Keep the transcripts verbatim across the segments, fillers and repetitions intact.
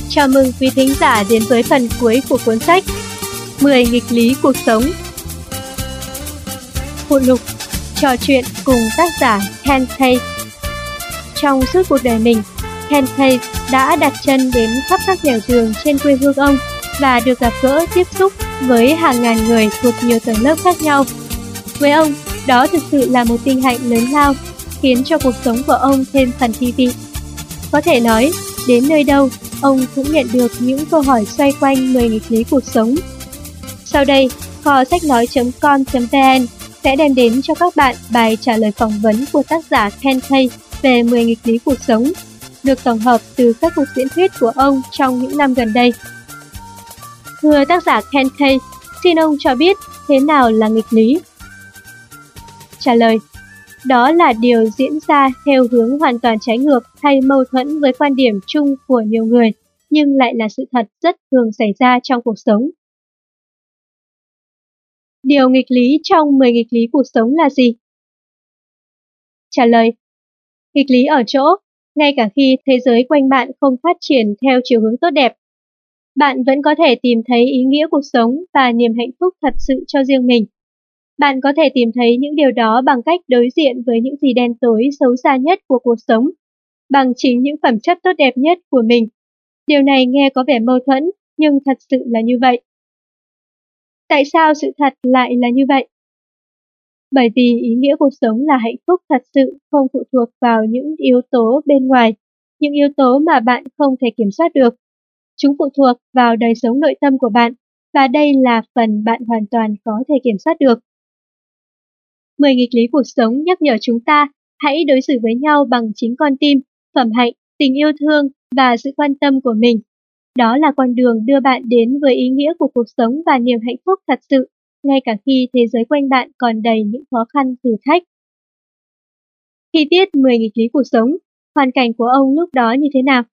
Chào mừng quý thính giả đến với phần cuối của cuốn sách mười nghịch lý cuộc sống. Phụ lục trò chuyện cùng tác giả Ken Page. Trong suốt cuộc đời mình, Ken Page đã đặt chân đến khắp các nẻo đường trên quê hương ông và được gặp gỡ tiếp xúc với hàng ngàn người thuộc nhiều tầng lớp khác nhau. Với ông, đó thực sự là một vinh hạnh lớn lao, khiến cho cuộc sống của ông thêm phần thi vị. Có thể nói, đến nơi đâu, ông cũng nhận được những câu hỏi xoay quanh mười nghịch lý cuộc sống. Sau đây, kho sách nói chấm com chấm vn sẽ đem đến cho các bạn bài trả lời phỏng vấn của tác giả Ken Page về mười nghịch lý cuộc sống, được tổng hợp từ các cuộc diễn thuyết của ông trong những năm gần đây. Thưa tác giả Ken Page, xin ông cho biết thế nào là nghịch lý? Trả lời: đó là điều diễn ra theo hướng hoàn toàn trái ngược hay mâu thuẫn với quan điểm chung của nhiều người, nhưng lại là sự thật rất thường xảy ra trong cuộc sống. Điều nghịch lý trong mười nghịch lý cuộc sống là gì? Trả lời: nghịch lý ở chỗ, ngay cả khi thế giới quanh bạn không phát triển theo chiều hướng tốt đẹp, bạn vẫn có thể tìm thấy ý nghĩa cuộc sống và niềm hạnh phúc thật sự cho riêng mình. Bạn có thể tìm thấy những điều đó bằng cách đối diện với những gì đen tối xấu xa nhất của cuộc sống, bằng chính những phẩm chất tốt đẹp nhất của mình. Điều này nghe có vẻ mâu thuẫn, nhưng thật sự là như vậy. Tại sao sự thật lại là như vậy? Bởi vì ý nghĩa cuộc sống là hạnh phúc thật sự không phụ thuộc vào những yếu tố bên ngoài, những yếu tố mà bạn không thể kiểm soát được. Chúng phụ thuộc vào đời sống nội tâm của bạn, và đây là phần bạn hoàn toàn có thể kiểm soát được. mười nghịch lý cuộc sống nhắc nhở chúng ta hãy đối xử với nhau bằng chính con tim, phẩm hạnh, tình yêu thương và sự quan tâm của mình. Đó là con đường đưa bạn đến với ý nghĩa của cuộc sống và niềm hạnh phúc thật sự, ngay cả khi thế giới quanh bạn còn đầy những khó khăn thử thách. Khi viết mười nghịch lý cuộc sống, hoàn cảnh của ông lúc đó như thế nào?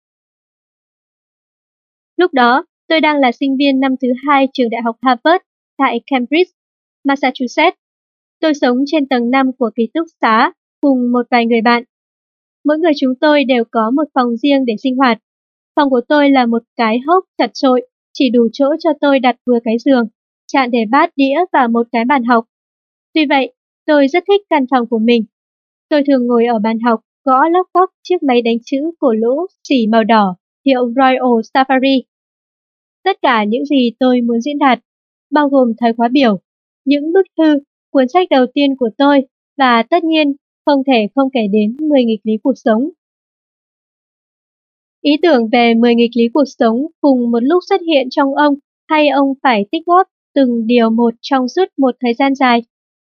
Lúc đó, tôi đang là sinh viên năm thứ hai trường đại học Harvard tại Cambridge, Massachusetts. Tôi sống trên tầng năm của ký túc xá cùng một vài người bạn. Mỗi người chúng tôi đều có một phòng riêng để sinh hoạt. Phòng của tôi là một cái hốc chật chội, chỉ đủ chỗ cho tôi đặt vừa cái giường, chạn để bát đĩa và một cái bàn học. Tuy vậy, tôi rất thích căn phòng của mình. Tôi thường ngồi ở bàn học, gõ lóc cóc chiếc máy đánh chữ cổ lỗ xỉ màu đỏ hiệu Royal Safari. Tất cả những gì tôi muốn diễn đạt, bao gồm thời khóa biểu, những bức thư, cuốn sách đầu tiên của tôi, và tất nhiên không thể không kể đến mười nghịch lý cuộc sống. Ý tưởng về mười nghịch lý cuộc sống cùng một lúc xuất hiện trong ông, hay ông phải tích góp từng điều một trong suốt một thời gian dài?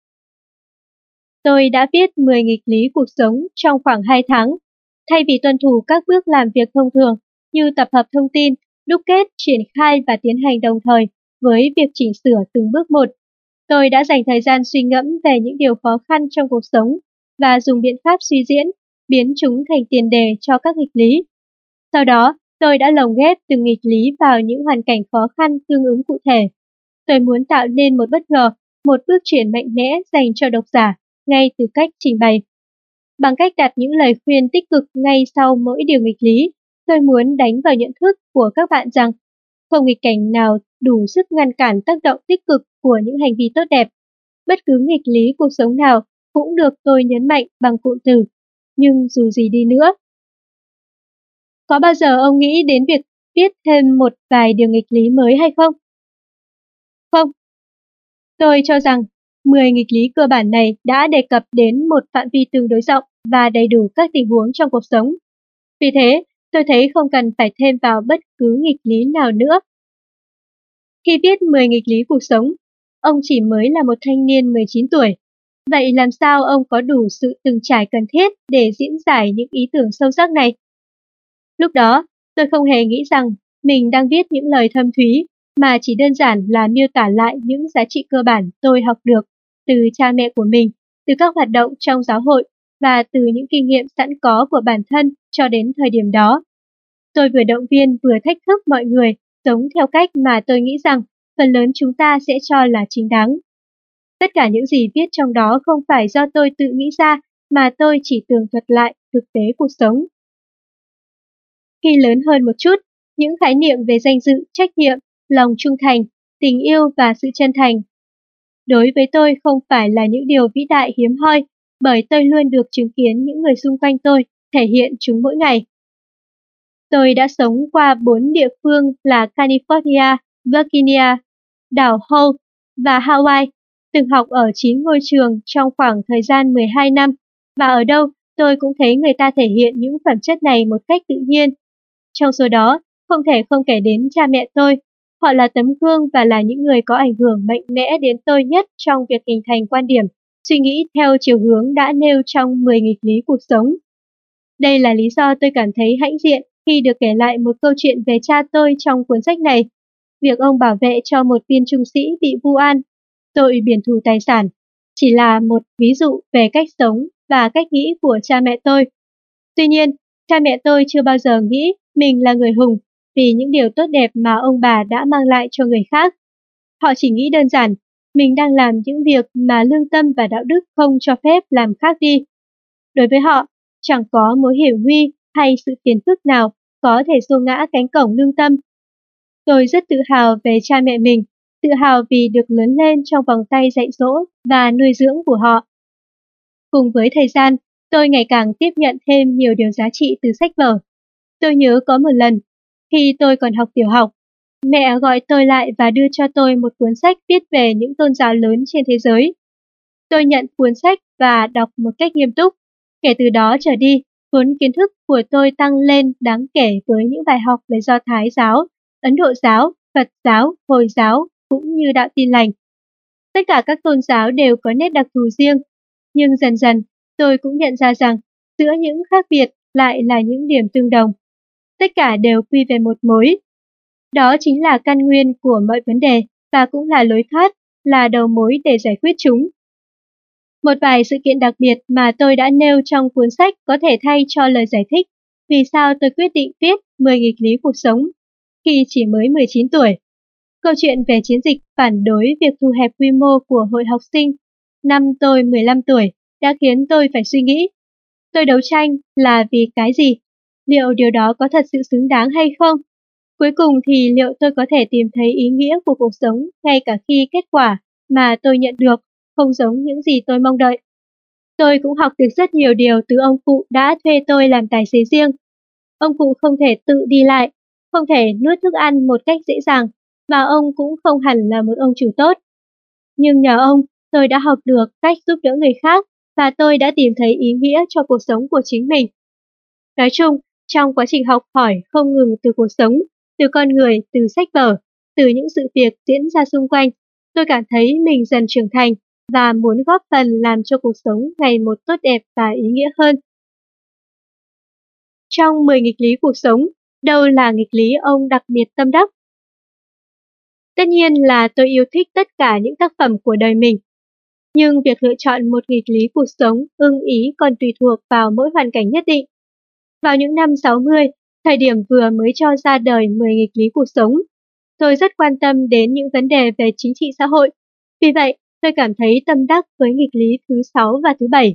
Tôi đã viết mười nghịch lý cuộc sống trong khoảng hai tháng. Thay vì tuân thủ các bước làm việc thông thường như tập hợp thông tin, đúc kết, triển khai và tiến hành đồng thời với việc chỉnh sửa từng bước một, tôi đã dành thời gian suy ngẫm về những điều khó khăn trong cuộc sống và dùng biện pháp suy diễn, biến chúng thành tiền đề cho các nghịch lý. Sau đó, tôi đã lồng ghép từng nghịch lý vào những hoàn cảnh khó khăn tương ứng cụ thể. Tôi muốn tạo nên một bất ngờ, một bước chuyển mạnh mẽ dành cho độc giả ngay từ cách trình bày. Bằng cách đặt những lời khuyên tích cực ngay sau mỗi điều nghịch lý, tôi muốn đánh vào nhận thức của các bạn rằng không nghịch cảnh nào đủ sức ngăn cản tác động tích cực của những hành vi tốt đẹp. Bất cứ nghịch lý cuộc sống nào cũng được tôi nhấn mạnh bằng cụm từ "nhưng dù gì đi nữa". Có bao giờ ông nghĩ đến việc viết thêm một vài điều nghịch lý mới hay không? Không. Tôi cho rằng mười nghịch lý cơ bản này đã đề cập đến một phạm vi tương đối rộng và đầy đủ các tình huống trong cuộc sống. Vì thế, tôi thấy không cần phải thêm vào bất cứ nghịch lý nào nữa. Khi viết mười nghịch lý cuộc sống, ông chỉ mới là một thanh niên mười chín tuổi. Vậy làm sao ông có đủ sự từng trải cần thiết để diễn giải những ý tưởng sâu sắc này? Lúc đó, tôi không hề nghĩ rằng mình đang viết những lời thâm thúy, mà chỉ đơn giản là miêu tả lại những giá trị cơ bản tôi học được từ cha mẹ của mình, từ các hoạt động trong giáo hội và từ những kinh nghiệm sẵn có của bản thân cho đến thời điểm đó. Tôi vừa động viên vừa thách thức mọi người sống theo cách mà tôi nghĩ rằng phần lớn chúng ta sẽ cho là chính đáng. Tất cả những gì viết trong đó không phải do tôi tự nghĩ ra, mà tôi chỉ tường thuật lại thực tế cuộc sống. Khi lớn hơn một chút, những khái niệm về danh dự, trách nhiệm, lòng trung thành, tình yêu và sự chân thành. Đối với tôi không phải là những điều vĩ đại hiếm hoi, bởi tôi luôn được chứng kiến những người xung quanh tôi thể hiện chúng mỗi ngày. Tôi đã sống qua bốn địa phương là California, Virginia, đảo Hope và Hawaii, từng học ở chín ngôi trường trong khoảng thời gian mười hai năm, và ở đâu tôi cũng thấy người ta thể hiện những phẩm chất này một cách tự nhiên. Trong số đó, không thể không kể đến cha mẹ tôi. Họ là tấm gương và là những người có ảnh hưởng mạnh mẽ đến tôi nhất trong việc hình thành quan điểm, suy nghĩ theo chiều hướng đã nêu trong mười nghịch lý cuộc sống. Đây là lý do tôi cảm thấy hãnh diện khi được kể lại một câu chuyện về cha tôi trong cuốn sách này. Việc ông bảo vệ cho một viên trung sĩ bị vu oan, tội biển thù tài sản, chỉ là một ví dụ về cách sống và cách nghĩ của cha mẹ tôi. Tuy nhiên, cha mẹ tôi chưa bao giờ nghĩ mình là người hùng vì những điều tốt đẹp mà ông bà đã mang lại cho người khác. Họ chỉ nghĩ đơn giản, mình đang làm những việc mà lương tâm và đạo đức không cho phép làm khác đi. Đối với họ, chẳng có mối hiểm nguy hay sự phiền phức nào có thể xô ngã cánh cổng lương tâm. Tôi rất tự hào về cha mẹ mình, tự hào vì được lớn lên trong vòng tay dạy dỗ và nuôi dưỡng của họ. Cùng với thời gian, tôi ngày càng tiếp nhận thêm nhiều điều giá trị từ sách vở. Tôi nhớ có một lần, khi tôi còn học tiểu học, mẹ gọi tôi lại và đưa cho tôi một cuốn sách viết về những tôn giáo lớn trên thế giới. Tôi nhận cuốn sách và đọc một cách nghiêm túc. Kể từ đó trở đi, vốn kiến thức của tôi tăng lên đáng kể với những bài học về Do Thái giáo, Ấn Độ giáo, Phật giáo, Hồi giáo cũng như đạo Tin lành. Tất cả các tôn giáo đều có nét đặc thù riêng, nhưng dần dần tôi cũng nhận ra rằng giữa những khác biệt lại là những điểm tương đồng. Tất cả đều quy về một mối. Đó chính là căn nguyên của mọi vấn đề và cũng là lối thoát, là đầu mối để giải quyết chúng. Một vài sự kiện đặc biệt mà tôi đã nêu trong cuốn sách có thể thay cho lời giải thích vì sao tôi quyết định viết mười nghịch lý cuộc sống khi chỉ mới mười chín tuổi. Câu chuyện về chiến dịch phản đối việc thu hẹp quy mô của hội học sinh năm tôi mười lăm tuổi đã khiến tôi phải suy nghĩ. Tôi đấu tranh là vì cái gì? Liệu điều đó có thật sự xứng đáng hay không? Cuối cùng thì liệu tôi có thể tìm thấy ý nghĩa của cuộc sống ngay cả khi kết quả mà tôi nhận được không giống những gì tôi mong đợi? Tôi cũng học được rất nhiều điều từ ông cụ đã thuê tôi làm tài xế riêng. Ông cụ không thể tự đi lại, không thể nuốt thức ăn một cách dễ dàng, và ông cũng không hẳn là một ông chủ tốt. Nhưng nhờ ông, tôi đã học được cách giúp đỡ người khác và tôi đã tìm thấy ý nghĩa cho cuộc sống của chính mình. Nói chung, trong quá trình học hỏi không ngừng từ cuộc sống, từ con người, từ sách vở, từ những sự việc diễn ra xung quanh, tôi cảm thấy mình dần trưởng thành và muốn góp phần làm cho cuộc sống ngày một tốt đẹp và ý nghĩa hơn. Trong mười nghịch lý cuộc sống, đâu là nghịch lý ông đặc biệt tâm đắc? Tất nhiên là tôi yêu thích tất cả những tác phẩm của đời mình. Nhưng việc lựa chọn một nghịch lý cuộc sống ưng ý còn tùy thuộc vào mỗi hoàn cảnh nhất định. Vào những năm sáu mươi, thời điểm vừa mới cho ra đời mười nghịch lý cuộc sống, tôi rất quan tâm đến những vấn đề về chính trị xã hội. Vì vậy, tôi cảm thấy tâm đắc với nghịch lý thứ sáu và thứ bảy.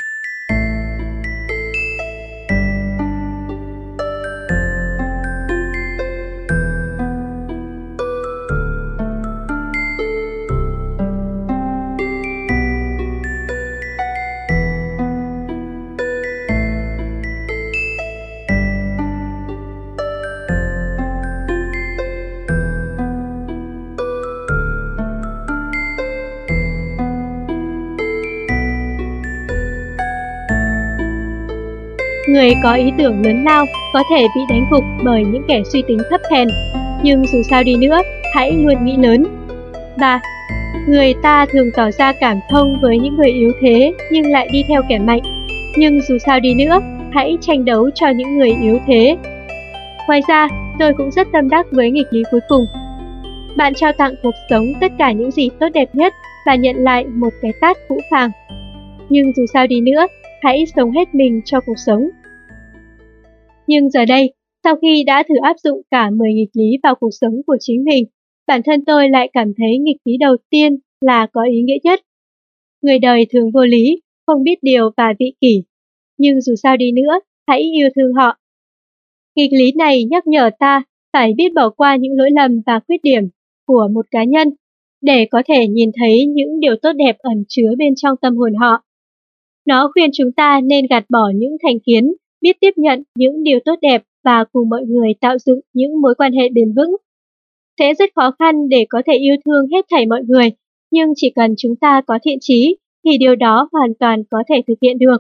Người có ý tưởng lớn lao có thể bị đánh gục bởi những kẻ suy tính thấp hèn, nhưng dù sao đi nữa, hãy luôn nghĩ lớn. ba. Người ta thường tỏ ra cảm thông với những người yếu thế nhưng lại đi theo kẻ mạnh, nhưng dù sao đi nữa, hãy tranh đấu cho những người yếu thế. Ngoài ra, tôi cũng rất tâm đắc với nghịch lý cuối cùng. Bạn trao tặng cuộc sống tất cả những gì tốt đẹp nhất và nhận lại một cái tát phũ phàng. Nhưng dù sao đi nữa, hãy sống hết mình cho cuộc sống. Nhưng giờ đây, sau khi đã thử áp dụng cả mười nghịch lý vào cuộc sống của chính mình, bản thân tôi lại cảm thấy nghịch lý đầu tiên là có ý nghĩa nhất. Người đời thường vô lý, không biết điều và vị kỷ, nhưng dù sao đi nữa, hãy yêu thương họ. Nghịch lý này nhắc nhở ta phải biết bỏ qua những lỗi lầm và khuyết điểm của một cá nhân để có thể nhìn thấy những điều tốt đẹp ẩn chứa bên trong tâm hồn họ. Nó khuyên chúng ta nên gạt bỏ những thành kiến, biết tiếp nhận những điều tốt đẹp và cùng mọi người tạo dựng những mối quan hệ bền vững. Sẽ rất khó khăn để có thể yêu thương hết thảy mọi người, nhưng chỉ cần chúng ta có thiện chí thì điều đó hoàn toàn có thể thực hiện được.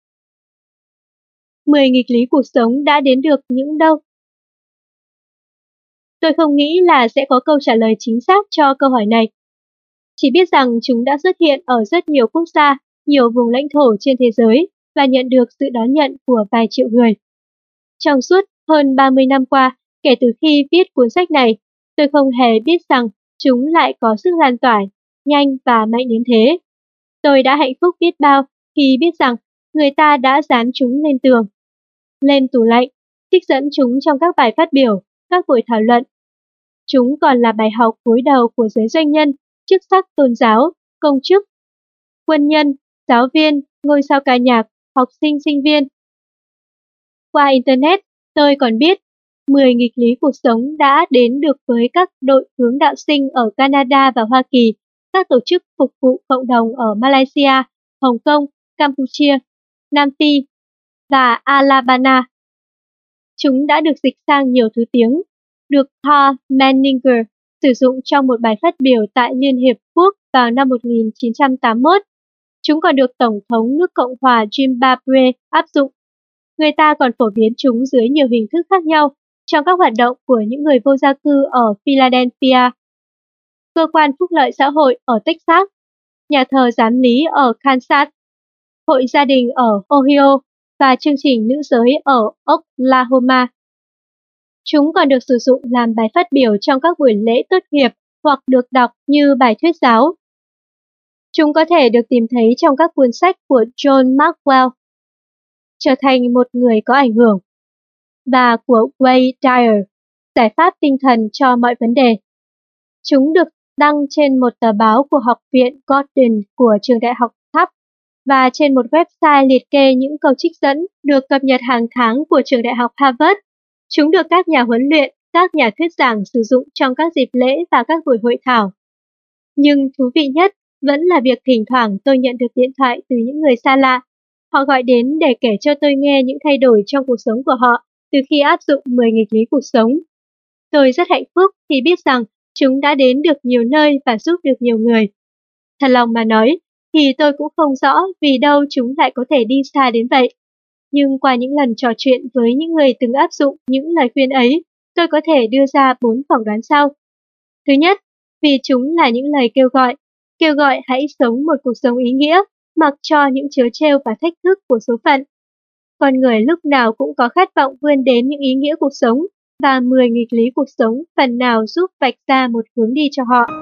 mười nghịch lý cuộc sống đã đến được những đâu? Tôi không nghĩ là sẽ có câu trả lời chính xác cho câu hỏi này. Chỉ biết rằng chúng đã xuất hiện ở rất nhiều quốc gia, nhiều vùng lãnh thổ trên thế giới và nhận được sự đón nhận của vài triệu người. Trong suốt hơn ba mươi năm qua, kể từ khi viết cuốn sách này, tôi không hề biết rằng chúng lại có sức lan tỏa nhanh và mạnh đến thế. Tôi đã hạnh phúc biết bao khi biết rằng người ta đã dán chúng lên tường, lên tủ lạnh, trích dẫn chúng trong các bài phát biểu, các buổi thảo luận. Chúng còn là bài học gối đầu của giới doanh nhân, chức sắc tôn giáo, công chức, quân nhân, giáo viên, ngôi sao ca nhạc, học sinh, sinh viên. Qua Internet, tôi còn biết mười nghịch lý cuộc sống đã đến được với các đội hướng đạo sinh ở Canada và Hoa Kỳ, các tổ chức phục vụ cộng đồng ở Malaysia, Hồng Kông, Campuchia, Nam Phi và Alabama. Chúng đã được dịch sang nhiều thứ tiếng, được Carl Menninger sử dụng trong một bài phát biểu tại Liên Hiệp Quốc vào năm một nghìn chín trăm tám mươi mốt. Chúng còn được Tổng thống nước Cộng hòa Zimbabwe áp dụng. Người ta còn phổ biến chúng dưới nhiều hình thức khác nhau trong các hoạt động của những người vô gia cư ở Philadelphia, cơ quan phúc lợi xã hội ở Texas, nhà thờ giám lý ở Kansas, hội gia đình ở Ohio và chương trình nữ giới ở Oklahoma. Chúng còn được sử dụng làm bài phát biểu trong các buổi lễ tốt nghiệp hoặc được đọc như bài thuyết giáo. Chúng có thể được tìm thấy trong các cuốn sách của John Maxwell, Trở thành một người có ảnh hưởng, và của Wayne Dyer, Giải pháp tinh thần cho mọi vấn đề. Chúng được đăng trên một tờ báo của Học viện Gordon của trường đại học Tufts và trên một website liệt kê những câu trích dẫn được cập nhật hàng tháng của trường đại học Harvard. Chúng được các nhà huấn luyện, các nhà thuyết giảng sử dụng trong các dịp lễ và các buổi hội thảo. Nhưng thú vị nhất vẫn là việc thỉnh thoảng tôi nhận được điện thoại từ những người xa lạ. Họ gọi đến để kể cho tôi nghe những thay đổi trong cuộc sống của họ từ khi áp dụng mười nghịch lý cuộc sống. Tôi rất hạnh phúc khi biết rằng chúng đã đến được nhiều nơi và giúp được nhiều người. Thật lòng mà nói, thì tôi cũng không rõ vì đâu chúng lại có thể đi xa đến vậy. Nhưng qua những lần trò chuyện với những người từng áp dụng những lời khuyên ấy, tôi có thể đưa ra bốn phỏng đoán sau. Thứ nhất, vì chúng là những lời kêu gọi, kêu gọi hãy sống một cuộc sống ý nghĩa, mặc cho những trớ trêu và thách thức của số phận. Con người lúc nào cũng có khát vọng vươn đến những ý nghĩa cuộc sống, và mười nghịch lý cuộc sống phần nào giúp vạch ra một hướng đi cho họ.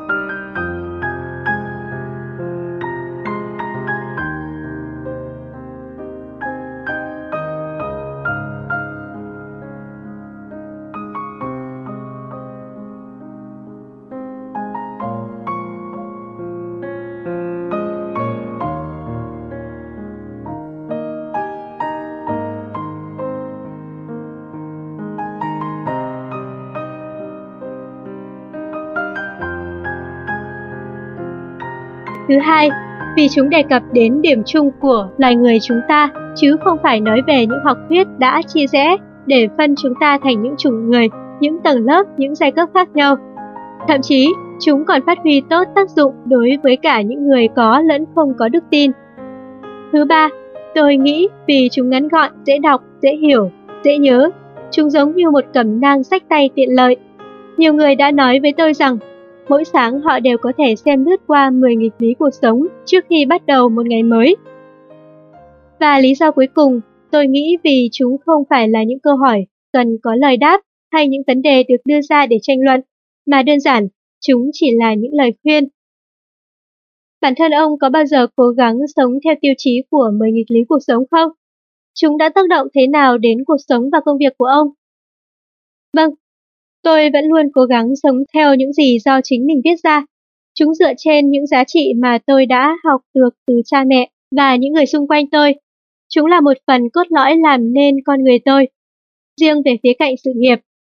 Thứ hai, vì chúng đề cập đến điểm chung của loài người chúng ta, chứ không phải nói về những học thuyết đã chia rẽ để phân chúng ta thành những chủng người, những tầng lớp, những giai cấp khác nhau. Thậm chí, chúng còn phát huy tốt tác dụng đối với cả những người có lẫn không có đức tin. Thứ ba, tôi nghĩ vì chúng ngắn gọn, dễ đọc, dễ hiểu, dễ nhớ, chúng giống như một cẩm nang xách tay tiện lợi. Nhiều người đã nói với tôi rằng, mỗi sáng họ đều có thể xem lướt qua mười nghịch lý cuộc sống trước khi bắt đầu một ngày mới. Và lý do cuối cùng, tôi nghĩ vì chúng không phải là những câu hỏi cần có lời đáp hay những vấn đề được đưa ra để tranh luận, mà đơn giản, chúng chỉ là những lời khuyên. Bản thân ông có bao giờ cố gắng sống theo tiêu chí của mười nghịch lý cuộc sống không? Chúng đã tác động thế nào đến cuộc sống và công việc của ông? Vâng, tôi vẫn luôn cố gắng sống theo những gì do chính mình viết ra. Chúng dựa trên những giá trị mà tôi đã học được từ cha mẹ và những người xung quanh tôi. Chúng là một phần cốt lõi làm nên con người tôi. Riêng về phía cạnh sự nghiệp,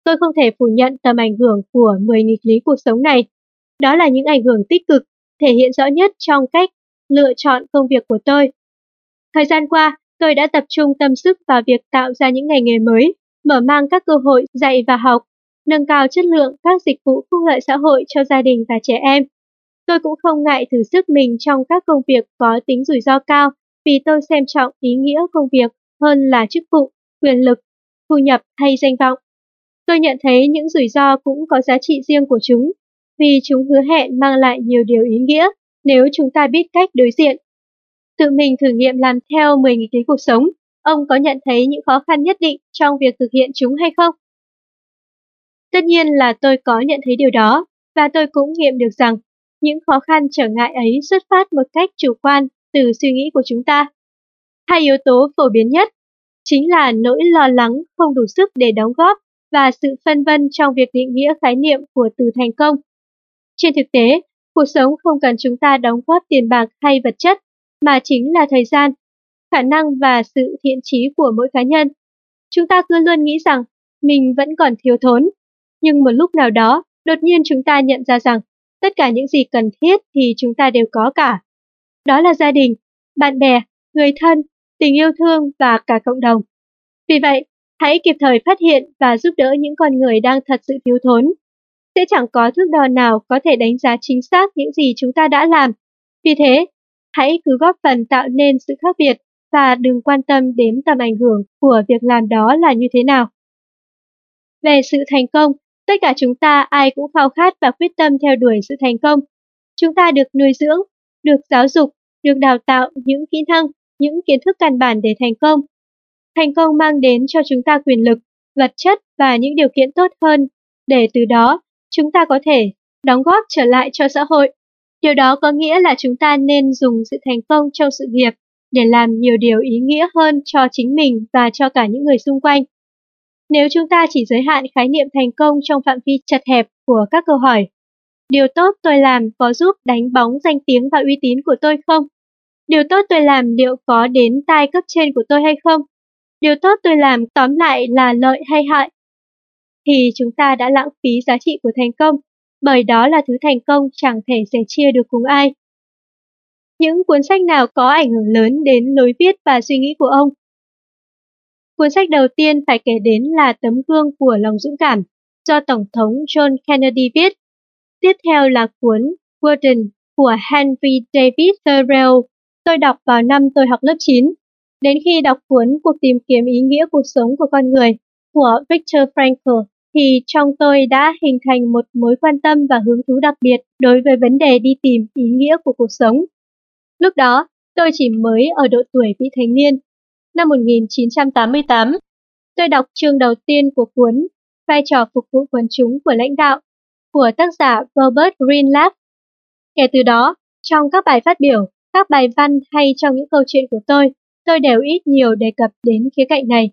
tôi không thể phủ nhận tầm ảnh hưởng của mười nghịch lý cuộc sống này. Đó là những ảnh hưởng tích cực, thể hiện rõ nhất trong cách lựa chọn công việc của tôi. Thời gian qua, tôi đã tập trung tâm sức vào việc tạo ra những ngành nghề mới, mở mang các cơ hội dạy và học, nâng cao chất lượng các dịch vụ phúc lợi xã hội cho gia đình và trẻ em. Tôi cũng không ngại thử sức mình trong các công việc có tính rủi ro cao vì tôi xem trọng ý nghĩa công việc hơn là chức vụ, quyền lực, thu nhập hay danh vọng. Tôi nhận thấy những rủi ro cũng có giá trị riêng của chúng, vì chúng hứa hẹn mang lại nhiều điều ý nghĩa nếu chúng ta biết cách đối diện. Tự mình thử nghiệm làm theo mười nghịch lý cuộc sống, ông có nhận thấy những khó khăn nhất định trong việc thực hiện chúng hay không? Tất nhiên là tôi có nhận thấy điều đó, và tôi cũng nghiệm được rằng những khó khăn trở ngại ấy xuất phát một cách chủ quan từ suy nghĩ của chúng ta. Hai yếu tố phổ biến nhất chính là nỗi lo lắng không đủ sức để đóng góp và sự phân vân trong việc định nghĩa khái niệm của từ thành công. Trên thực tế, cuộc sống không cần chúng ta đóng góp tiền bạc hay vật chất, mà chính là thời gian, khả năng và sự thiện chí của mỗi cá nhân. Chúng ta cứ luôn nghĩ rằng mình vẫn còn thiếu thốn, nhưng một lúc nào đó, đột nhiên chúng ta nhận ra rằng tất cả những gì cần thiết thì chúng ta đều có cả. Đó là gia đình, bạn bè, người thân, tình yêu thương và cả cộng đồng. Vì vậy, hãy kịp thời phát hiện và giúp đỡ những con người đang thật sự thiếu thốn. Sẽ chẳng có thước đo nào có thể đánh giá chính xác những gì chúng ta đã làm. Vì thế, hãy cứ góp phần tạo nên sự khác biệt và đừng quan tâm đến tầm ảnh hưởng của việc làm đó là như thế nào. Về sự thành công, tất cả chúng ta ai cũng khao khát và quyết tâm theo đuổi sự thành công. Chúng ta được nuôi dưỡng, được giáo dục, được đào tạo những kỹ năng, những kiến thức căn bản để thành công. Thành công mang đến cho chúng ta quyền lực, vật chất và những điều kiện tốt hơn, để từ đó chúng ta có thể đóng góp trở lại cho xã hội. Điều đó có nghĩa là chúng ta nên dùng sự thành công trong sự nghiệp để làm nhiều điều ý nghĩa hơn cho chính mình và cho cả những người xung quanh. Nếu chúng ta chỉ giới hạn khái niệm thành công trong phạm vi chật hẹp của các câu hỏi, điều tốt tôi làm có giúp đánh bóng danh tiếng và uy tín của tôi không? Điều tốt tôi làm liệu có đến tai cấp trên của tôi hay không? Điều tốt tôi làm tóm lại là lợi hay hại? Thì chúng ta đã lãng phí giá trị của thành công, bởi đó là thứ thành công chẳng thể sẻ chia được cùng ai. Những cuốn sách nào có ảnh hưởng lớn đến lối viết và suy nghĩ của ông? Cuốn sách đầu tiên phải kể đến là Tấm gương của lòng dũng cảm, do Tổng thống John Kennedy viết. Tiếp theo là cuốn Warden của Henry David Thoreau, tôi đọc vào năm tôi học lớp chín. Đến khi đọc cuốn Cuộc tìm kiếm ý nghĩa cuộc sống của con người của Viktor Frankl, thì trong tôi đã hình thành một mối quan tâm và hứng thú đặc biệt đối với vấn đề đi tìm ý nghĩa của cuộc sống. Lúc đó, tôi chỉ mới ở độ tuổi vị thành niên. Năm một nghìn chín trăm tám mươi tám, tôi đọc chương đầu tiên của cuốn Vai trò phục vụ quần chúng của lãnh đạo của tác giả Robert Greenblatt. Kể từ đó, trong các bài phát biểu, các bài văn hay trong những câu chuyện của tôi, tôi đều ít nhiều đề cập đến khía cạnh này.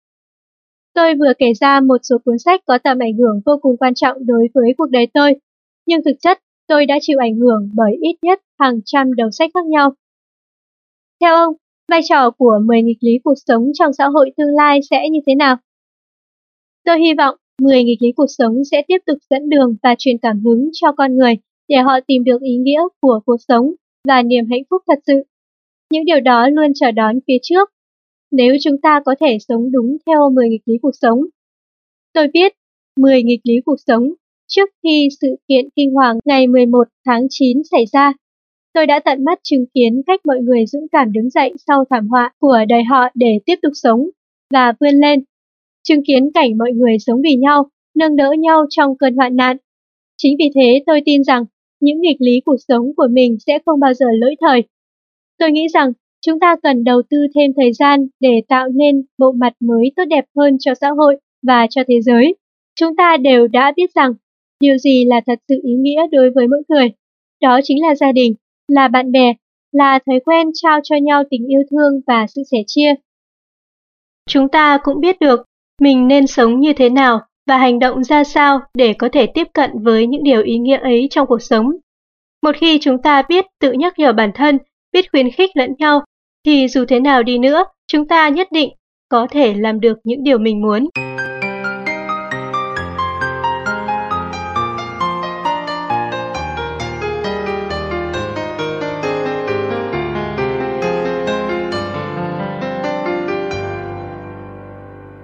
Tôi vừa kể ra một số cuốn sách có tầm ảnh hưởng vô cùng quan trọng đối với cuộc đời tôi, nhưng thực chất tôi đã chịu ảnh hưởng bởi ít nhất hàng trăm đầu sách khác nhau. Theo ông, vai trò của mười nghịch lý cuộc sống trong xã hội tương lai sẽ như thế nào? Tôi hy vọng mười nghịch lý cuộc sống sẽ tiếp tục dẫn đường và truyền cảm hứng cho con người để họ tìm được ý nghĩa của cuộc sống và niềm hạnh phúc thật sự. Những điều đó luôn chờ đón phía trước, nếu chúng ta có thể sống đúng theo mười nghịch lý cuộc sống. Tôi viết mười nghịch lý cuộc sống trước khi sự kiện kinh hoàng ngày mười một tháng chín xảy ra. Tôi đã tận mắt chứng kiến cách mọi người dũng cảm đứng dậy sau thảm họa của đời họ để tiếp tục sống và vươn lên. Chứng kiến cảnh mọi người sống vì nhau, nâng đỡ nhau trong cơn hoạn nạn. Chính vì thế tôi tin rằng những nghịch lý cuộc sống của mình sẽ không bao giờ lỗi thời. Tôi nghĩ rằng chúng ta cần đầu tư thêm thời gian để tạo nên bộ mặt mới tốt đẹp hơn cho xã hội và cho thế giới. Chúng ta đều đã biết rằng điều gì là thật sự ý nghĩa đối với mỗi người. Đó chính là gia đình, là bạn bè, là thói quen trao cho nhau tình yêu thương và sự sẻ chia. Chúng ta cũng biết được mình nên sống như thế nào và hành động ra sao để có thể tiếp cận với những điều ý nghĩa ấy trong cuộc sống. Một khi chúng ta biết tự nhắc nhở bản thân, biết khuyến khích lẫn nhau, thì dù thế nào đi nữa, chúng ta nhất định có thể làm được những điều mình muốn.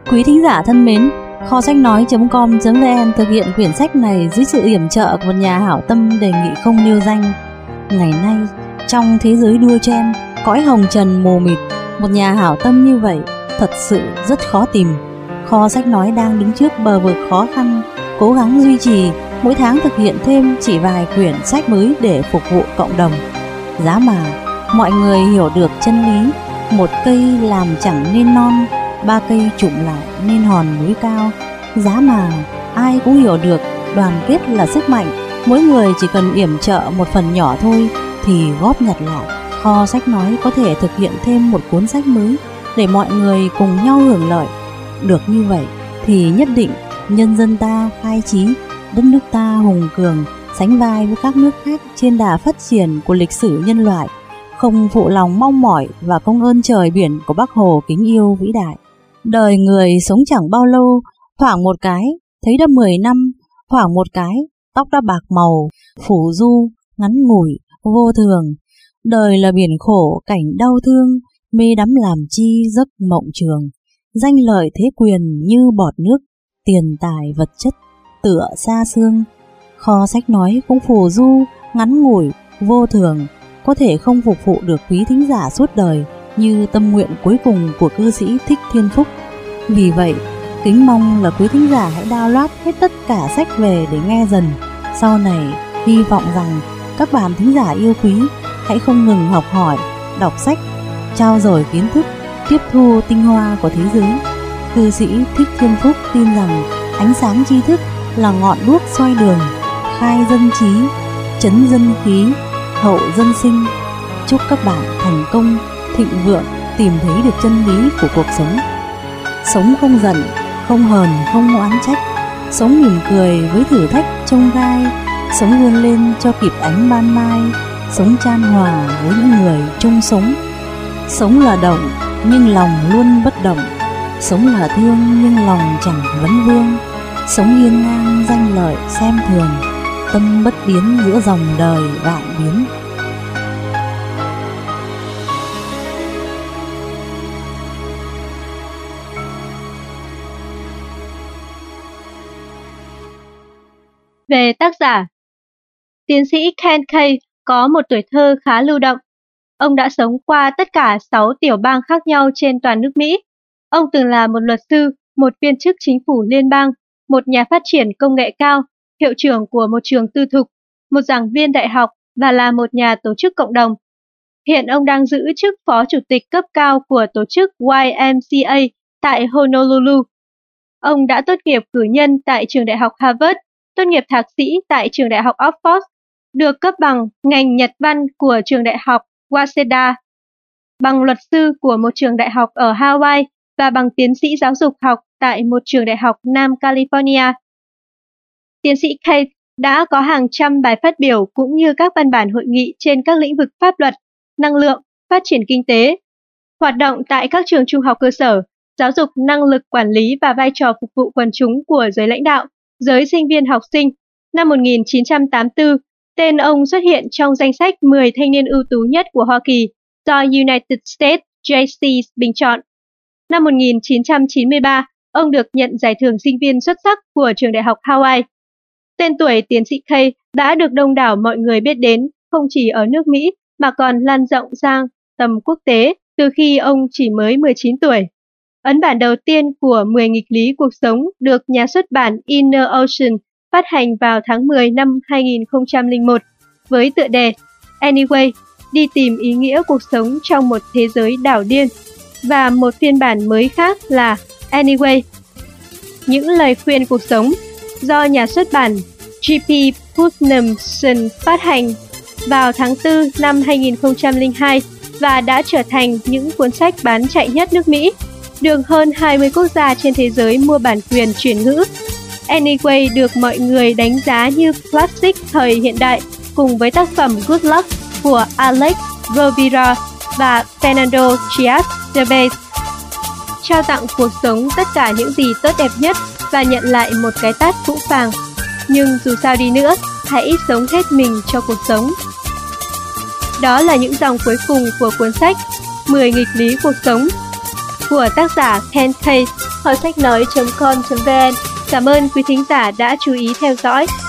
Quý thính giả thân mến, kho sách nói chấm com chấm vn thực hiện quyển sách này dưới sự yểm trợ của một nhà hảo tâm đề nghị không nêu danh. Ngày nay, trong thế giới đua chen, cõi hồng trần mù mịt, một nhà hảo tâm như vậy thật sự rất khó tìm. Kho sách nói đang đứng trước bờ vực khó khăn, cố gắng duy trì, mỗi tháng thực hiện thêm chỉ vài quyển sách mới để phục vụ cộng đồng. Giá mà mọi người hiểu được chân lý, một cây làm chẳng nên non, ba cây chụm lại nên hòn núi cao. Giá mà ai cũng hiểu được đoàn kết là sức mạnh, mỗi người chỉ cần yểm trợ một phần nhỏ thôi thì góp nhặt lại, kho sách nói có thể thực hiện thêm một cuốn sách mới để mọi người cùng nhau hưởng lợi. Được như vậy thì nhất định nhân dân ta khai trí, đất nước ta hùng cường, sánh vai với các nước khác trên đà phát triển của lịch sử nhân loại, không phụ lòng mong mỏi và công ơn trời biển của Bác Hồ kính yêu vĩ đại. Đời người sống chẳng bao lâu, thoảng một cái thấy đã mười năm, thoảng một cái tóc đã bạc màu, phủ du, ngắn ngủi, vô thường. Đời là biển khổ, cảnh đau thương, mê đắm làm chi giấc mộng trường. Danh lợi thế quyền như bọt nước, tiền tài vật chất tựa xa xương. Kho sách nói cũng phù du, ngắn ngủi, vô thường, có thể không phục vụ được quý thính giả suốt đời như tâm nguyện cuối cùng của cư sĩ Thích Thiên Phúc. Vì vậy, kính mong là quý thính giả hãy download hết tất cả sách về để nghe dần. Sau này, hy vọng rằng các bạn thính giả yêu quý hãy không ngừng học hỏi, đọc sách, trao dồi kiến thức, tiếp thu tinh hoa của thế giới. Cư sĩ Thích Thiên Phúc tin rằng ánh sáng tri thức là ngọn đuốc soi đường, khai dân trí, trấn dân khí, hậu dân sinh. Chúc các bạn thành công, thịnh vượng, tìm thấy được chân lý của cuộc sống. Sống không giận, không hờn, không oán trách, sống mỉm cười với thử thách chông gai, sống vươn lên cho kịp ánh ban mai, sống chan hòa với những người chung sống. Sống là động nhưng lòng luôn bất động, sống là thương nhưng lòng chẳng vấn vương, sống hiên ngang danh lợi xem thường, tâm bất biến giữa dòng đời vạn biến. Về tác giả, tiến sĩ Ken Kay có một tuổi thơ khá lưu động. Ông đã sống qua tất cả sáu tiểu bang khác nhau trên toàn nước Mỹ. Ông từng là một luật sư, một viên chức chính phủ liên bang, một nhà phát triển công nghệ cao, hiệu trưởng của một trường tư thục, một giảng viên đại học và là một nhà tổ chức cộng đồng. Hiện ông đang giữ chức phó chủ tịch cấp cao của tổ chức Y M C A tại Honolulu. Ông đã tốt nghiệp cử nhân tại trường đại học Harvard, tốt nghiệp thạc sĩ tại trường đại học Oxford, được cấp bằng ngành Nhật văn của trường đại học Waseda, bằng luật sư của một trường đại học ở Hawaii và bằng tiến sĩ giáo dục học tại một trường đại học Nam California. Tiến sĩ Kate đã có hàng trăm bài phát biểu cũng như các văn bản hội nghị trên các lĩnh vực pháp luật, năng lượng, phát triển kinh tế, hoạt động tại các trường trung học cơ sở, giáo dục năng lực quản lý và vai trò phục vụ quần chúng của giới lãnh đạo, giới sinh viên học sinh. Năm một nghìn chín trăm tám mươi tư, tên ông xuất hiện trong danh sách mười thanh niên ưu tú nhất của Hoa Kỳ do United States J C bình chọn. Năm một nghìn chín trăm chín mươi ba, ông được nhận giải thưởng sinh viên xuất sắc của trường đại học Hawaii. Tên tuổi tiến sĩ Kay đã được đông đảo mọi người biết đến không chỉ ở nước Mỹ mà còn lan rộng sang tầm quốc tế từ khi ông chỉ mới mười chín tuổi. Ấn bản đầu tiên của mười nghịch lý cuộc sống được nhà xuất bản Inner Ocean phát hành vào tháng mười năm hai nghìn không trăm lẻ một với tựa đề Anyway, đi tìm ý nghĩa cuộc sống trong một thế giới đảo điên, và một phiên bản mới khác là Anyway, những lời khuyên cuộc sống, do nhà xuất bản G P Putnamson phát hành vào tháng tư năm hai nghìn không trăm lẻ hai và đã trở thành những cuốn sách bán chạy nhất nước Mỹ, được hơn hai mươi quốc gia trên thế giới mua bản quyền chuyển ngữ. Anyway được mọi người đánh giá như classic thời hiện đại cùng với tác phẩm Good Luck của Alex Rovira và Fernando Chias Derbez. Trao tặng cuộc sống tất cả những gì tốt đẹp nhất và nhận lại một cái tát phũ phàng. Nhưng dù sao đi nữa, hãy sống hết mình cho cuộc sống. Đó là những dòng cuối cùng của cuốn sách mười nghịch lý cuộc sống của tác giả Ken Kay. kho sách nói chấm com chấm vn. Cảm ơn quý thính giả đã chú ý theo dõi.